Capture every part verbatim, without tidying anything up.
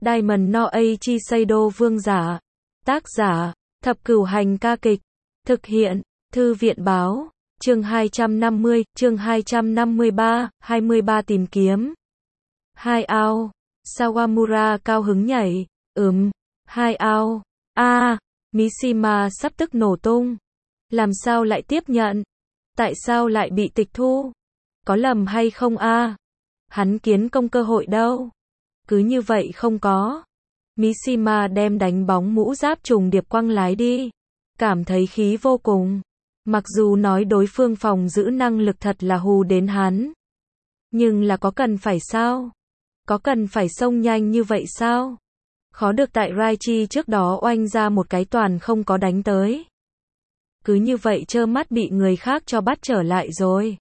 Diamond no Eiichi Seido Vương giả. Tác giả, Thập Cửu Hành ca kịch. Thực hiện, Thư viện báo. Chương hai trăm năm mươi, chương hai trăm năm mươi ba, hai mươi ba tìm kiếm. Hai ao. Sawamura cao hứng nhảy. Ừm, hai ao. A, à, Mishima sắp tức nổ tung. Làm sao lại tiếp nhận? Tại sao lại bị tịch thu? Có lầm hay không a? À? Hắn kiến công cơ hội đâu? Cứ như vậy không có. Mishima đem đánh bóng mũ giáp trùng điệp quăng lái đi. Cảm thấy khí vô cùng. Mặc dù nói đối phương phòng giữ năng lực thật là hù đến hắn. Nhưng là có cần phải sao? Có cần phải xông nhanh như vậy sao? Khó được tại Raichi trước đó oanh ra một cái toàn không có đánh tới. Cứ như vậy trơ mắt bị người khác cho bắt trở lại rồi.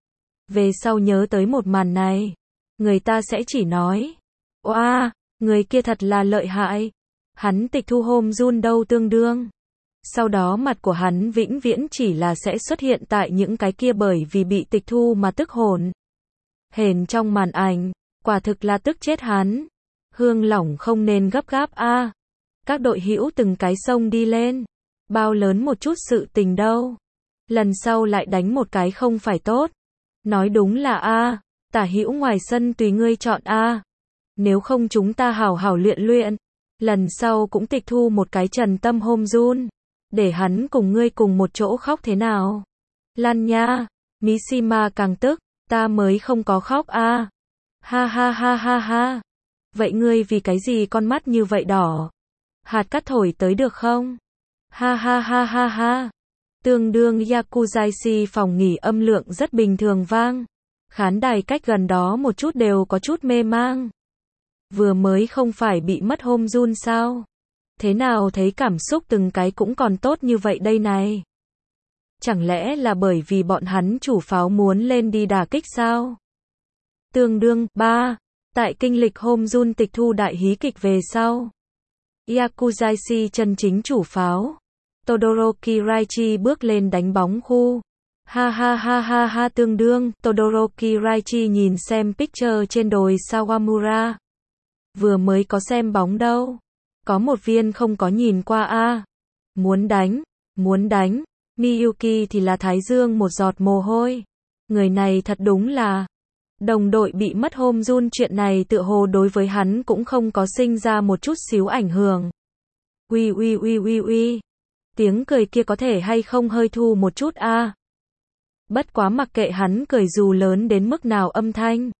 Về sau nhớ tới một màn này, người ta sẽ chỉ nói, oa, người kia thật là lợi hại. Hắn tịch thu hôm run đâu tương đương. Sau đó mặt của hắn vĩnh viễn chỉ là sẽ xuất hiện tại những cái kia bởi vì bị tịch thu mà tức hồn hển trong màn ảnh, quả thực là tức chết hắn. Hương lỏng không nên gấp gáp a. À. Các đội hữu từng cái sông đi lên. Bao lớn một chút sự tình đâu. Lần sau lại đánh một cái không phải tốt. Nói đúng là a, à. Tả hữu ngoài sân tùy ngươi chọn a. À. Nếu không chúng ta hảo hảo luyện luyện. Lần sau cũng tịch thu một cái Trần Tâm hôm run. Để hắn cùng ngươi cùng một chỗ khóc thế nào? Lan nha. Mishima càng tức. Ta mới không có khóc a. À. Ha ha ha ha ha. Vậy ngươi vì cái gì con mắt như vậy đỏ? Hạt cát thổi tới được không? Ha ha ha ha ha. Tương đương Yakuzashi phòng nghỉ âm lượng rất bình thường vang. Khán đài cách gần đó một chút đều có chút mê mang. Vừa mới không phải bị mất hôm run sao? Thế nào thấy cảm xúc từng cái cũng còn tốt như vậy đây này? Chẳng lẽ là bởi vì bọn hắn chủ pháo muốn lên đi đả kích sao? Tương đương, ba. Tại kinh lịch hôm run tịch thu đại hí kịch về sau. Yakuzashi chân chính chủ pháo. Todoroki Raichi bước lên đánh bóng khu. Ha ha ha ha ha tương đương, Todoroki Raichi nhìn xem picture trên đồi Sawamura. Vừa mới có xem bóng đâu. Có một viên không có nhìn qua a. À. Muốn đánh, muốn đánh. Miyuki thì là thái dương một giọt mồ hôi. Người này thật đúng là. Đồng đội bị mất hôm run chuyện này tựa hồ đối với hắn cũng không có sinh ra một chút xíu ảnh hưởng. Uy uy uy uy uy. Tiếng cười kia có thể hay không hơi thu một chút a. À. Bất quá mặc kệ hắn cười dù lớn đến mức nào âm thanh.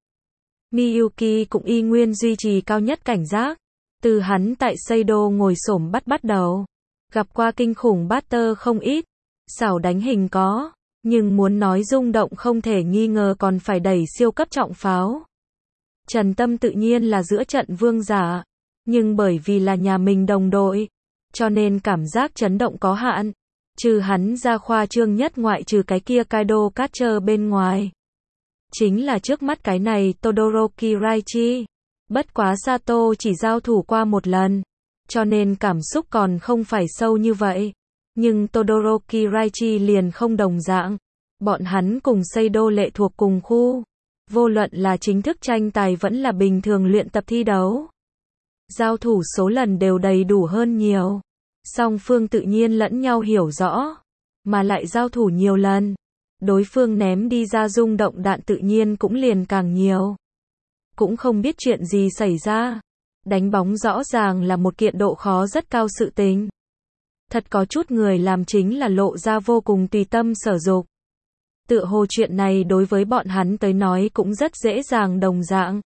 Miyuki cũng y nguyên duy trì cao nhất cảnh giác. Từ hắn tại Seido ngồi xổm bắt bắt đầu. Gặp qua kinh khủng batter không ít. Xảo đánh hình có. Nhưng muốn nói rung động không thể nghi ngờ còn phải đẩy siêu cấp trọng pháo. Trần Tâm tự nhiên là giữa trận vương giả. Nhưng bởi vì là nhà mình đồng đội. Cho nên cảm giác chấn động có hạn. Trừ hắn ra khoa trương nhất ngoại trừ cái kia Kaido Catcher bên ngoài. Chính là trước mắt cái này Todoroki Raichi. Bất quá Sato chỉ giao thủ qua một lần. Cho nên cảm xúc còn không phải sâu như vậy. Nhưng Todoroki Raichi liền không đồng dạng. Bọn hắn cùng Seido lệ thuộc cùng khu. Vô luận là chính thức tranh tài vẫn là bình thường luyện tập thi đấu. Giao thủ số lần đều đầy đủ hơn nhiều. Song phương tự nhiên lẫn nhau hiểu rõ. Mà lại giao thủ nhiều lần. Đối phương ném đi ra rung động đạn tự nhiên cũng liền càng nhiều. Cũng không biết chuyện gì xảy ra. Đánh bóng rõ ràng là một kiện độ khó rất cao sự tình. Thật có chút người làm chính là lộ ra vô cùng tùy tâm sở dục. Tựa hồ chuyện này đối với bọn hắn tới nói cũng rất dễ dàng đồng dạng.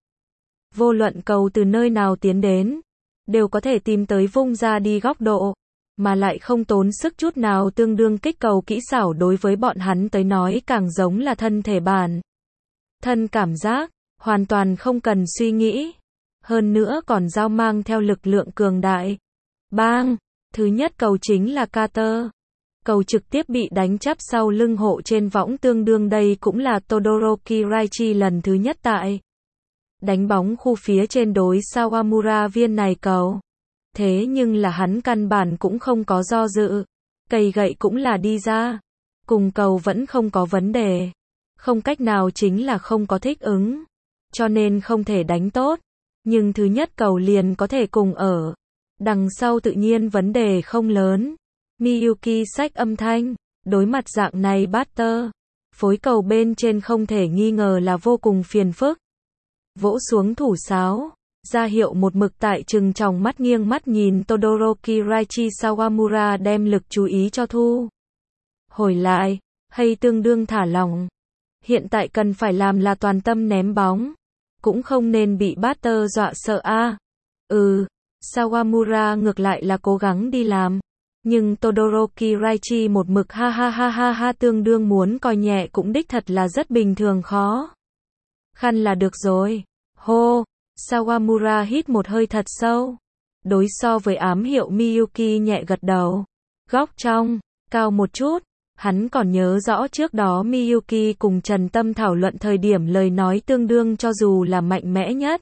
Vô luận cầu từ nơi nào tiến đến, đều có thể tìm tới vung ra đi góc độ, mà lại không tốn sức chút nào tương đương kích cầu kỹ xảo đối với bọn hắn tới nói càng giống là thân thể bản. Thân cảm giác, hoàn toàn không cần suy nghĩ. Hơn nữa còn giao mang theo lực lượng cường đại. Bang! Thứ nhất cầu chính là Carter. Cầu trực tiếp bị đánh chắp sau lưng hộ trên võng tương đương đây cũng là Todoroki Raichi lần thứ nhất tại. Đánh bóng khu phía trên đối Sawamura viên này cầu. Thế nhưng là hắn căn bản cũng không có do dự. Cây gậy cũng là đi ra. Cùng cầu vẫn không có vấn đề. Không cách nào chính là không có thích ứng. Cho nên không thể đánh tốt. Nhưng thứ nhất cầu liền có thể cùng ở. Đằng sau tự nhiên vấn đề không lớn. Miyuki xách âm thanh. Đối mặt dạng này Butter. Phối cầu bên trên không thể nghi ngờ là vô cùng phiền phức. Vỗ xuống thủ sáo. Ra hiệu một mực tại trừng tròng mắt nghiêng mắt nhìn Todoroki Raichi Sawamura đem lực chú ý cho thu. Hồi lại, hay tương đương thả lỏng. Hiện tại cần phải làm là toàn tâm ném bóng. Cũng không nên bị Butter dọa sợ a. À. Ừ, Sawamura ngược lại là cố gắng đi làm. Nhưng Todoroki Raichi một mực ha ha ha ha ha tương đương muốn coi nhẹ cũng đích thật là rất bình thường khó. Khăn là được rồi. Hô, Sawamura hít một hơi thật sâu. Đối so với ám hiệu Miyuki nhẹ gật đầu. Góc trong, cao một chút. Hắn còn nhớ rõ trước đó Miyuki cùng Trần Tâm thảo luận thời điểm lời nói tương đương cho dù là mạnh mẽ nhất.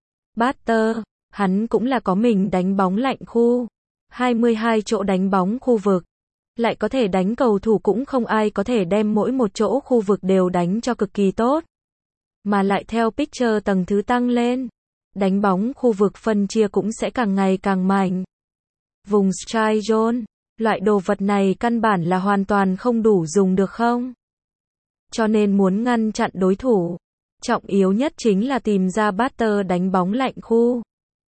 Butter, hắn cũng là có mình đánh bóng lạnh khu. hai mươi hai chỗ đánh bóng khu vực. Lại có thể đánh cầu thủ cũng không ai có thể đem mỗi một chỗ khu vực đều đánh cho cực kỳ tốt. Mà lại theo pitcher tầng thứ tăng lên. Đánh bóng khu vực phân chia cũng sẽ càng ngày càng mạnh. Vùng strike zone. Loại đồ vật này căn bản là hoàn toàn không đủ dùng được không? Cho nên muốn ngăn chặn đối thủ. Trọng yếu nhất chính là tìm ra batter đánh bóng lạnh khu.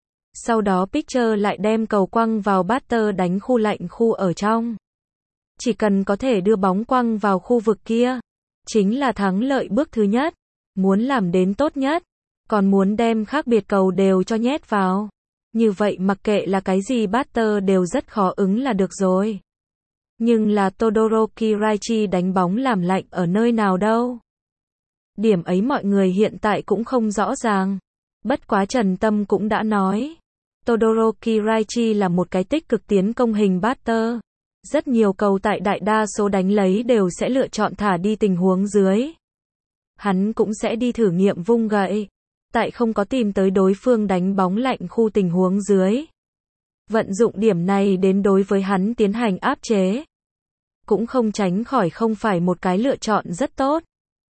Sau đó pitcher lại đem cầu quăng vào batter đánh khu lạnh khu ở trong. Chỉ cần có thể đưa bóng quăng vào khu vực kia. Chính là thắng lợi bước thứ nhất. Muốn làm đến tốt nhất. Còn muốn đem khác biệt cầu đều cho nhét vào. Như vậy mặc kệ là cái gì batter đều rất khó ứng là được rồi. Nhưng là Todoroki Raichi đánh bóng làm lạnh ở nơi nào đâu. Điểm ấy mọi người hiện tại cũng không rõ ràng. Bất quá Trần Tâm cũng đã nói. Todoroki Raichi là một cái tích cực tiến công hình batter. Rất nhiều cầu tại đại đa số đánh lấy đều sẽ lựa chọn thả đi tình huống dưới. Hắn cũng sẽ đi thử nghiệm vung gậy. Tại không có tìm tới đối phương đánh bóng lạnh khu tình huống dưới. Vận dụng điểm này đến đối với hắn tiến hành áp chế. Cũng không tránh khỏi không phải một cái lựa chọn rất tốt.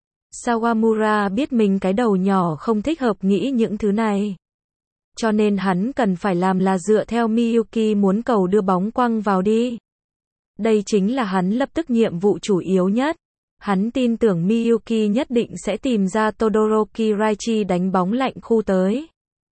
Sawamura biết mình cái đầu nhỏ không thích hợp nghĩ những thứ này. Cho nên hắn cần phải làm là dựa theo Miyuki muốn cầu đưa bóng quăng vào đi. Đây chính là hắn lập tức nhiệm vụ chủ yếu nhất. Hắn tin tưởng Miyuki nhất định sẽ tìm ra Todoroki Raichi đánh bóng lạnh khu tới.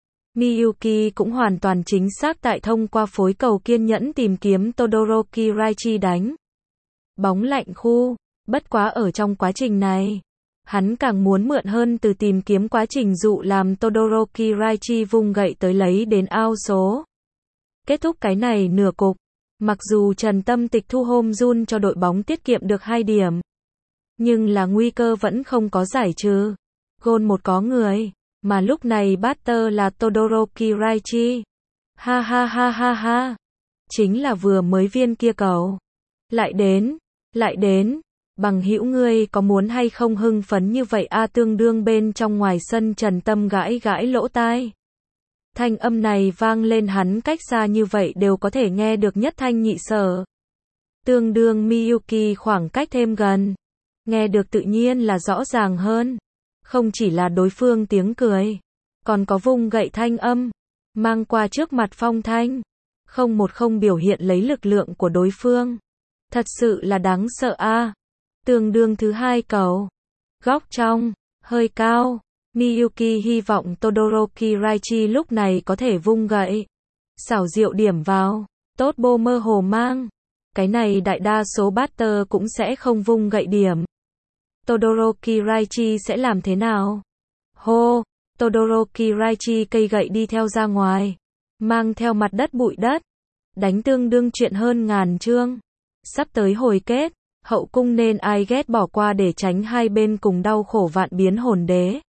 Miyuki cũng hoàn toàn chính xác tại thông qua phối cầu kiên nhẫn tìm kiếm Todoroki Raichi đánh bóng lạnh khu. Bất quá ở trong quá trình này, hắn càng muốn mượn hơn từ tìm kiếm quá trình dụ làm Todoroki Raichi vung gậy tới lấy đến ao số. Kết thúc cái này nửa cục. Mặc dù Trần Tâm tịch thu home run cho đội bóng tiết kiệm được hai điểm. Nhưng là nguy cơ vẫn không có giải trừ. Gôn một có người. Mà lúc này batter là Todoroki Raichi. Ha ha ha ha ha. Chính là vừa mới viên kia cầu. Lại đến. Lại đến. Bằng hữu ngươi có muốn hay không hưng phấn như vậy a à, tương đương bên trong ngoài sân Trần Tâm gãi gãi lỗ tai. Thanh âm này vang lên hắn cách xa như vậy đều có thể nghe được nhất thanh nhị sở. Tương đương Miyuki khoảng cách thêm gần. Nghe được tự nhiên là rõ ràng hơn. Không chỉ là đối phương tiếng cười. Còn có vung gậy thanh âm. Mang qua trước mặt phong thanh. Không một không biểu hiện lấy lực lượng của đối phương. Thật sự là đáng sợ a à. Tương đương thứ hai cầu. Góc trong. Hơi cao. Miyuki hy vọng Todoroki Raichi lúc này có thể vung gậy. Xảo diệu điểm vào. Tốt bô mơ hồ mang. Cái này đại đa số batter cũng sẽ không vung gậy điểm. Todoroki Raichi sẽ làm thế nào? Hô, Todoroki Raichi cây gậy đi theo ra ngoài. Mang theo mặt đất bụi đất. Đánh tương đương chuyện hơn ngàn chương. Sắp tới hồi kết. Hậu cung nên ai ghét bỏ qua để tránh hai bên cùng đau khổ vạn biến hồn đế.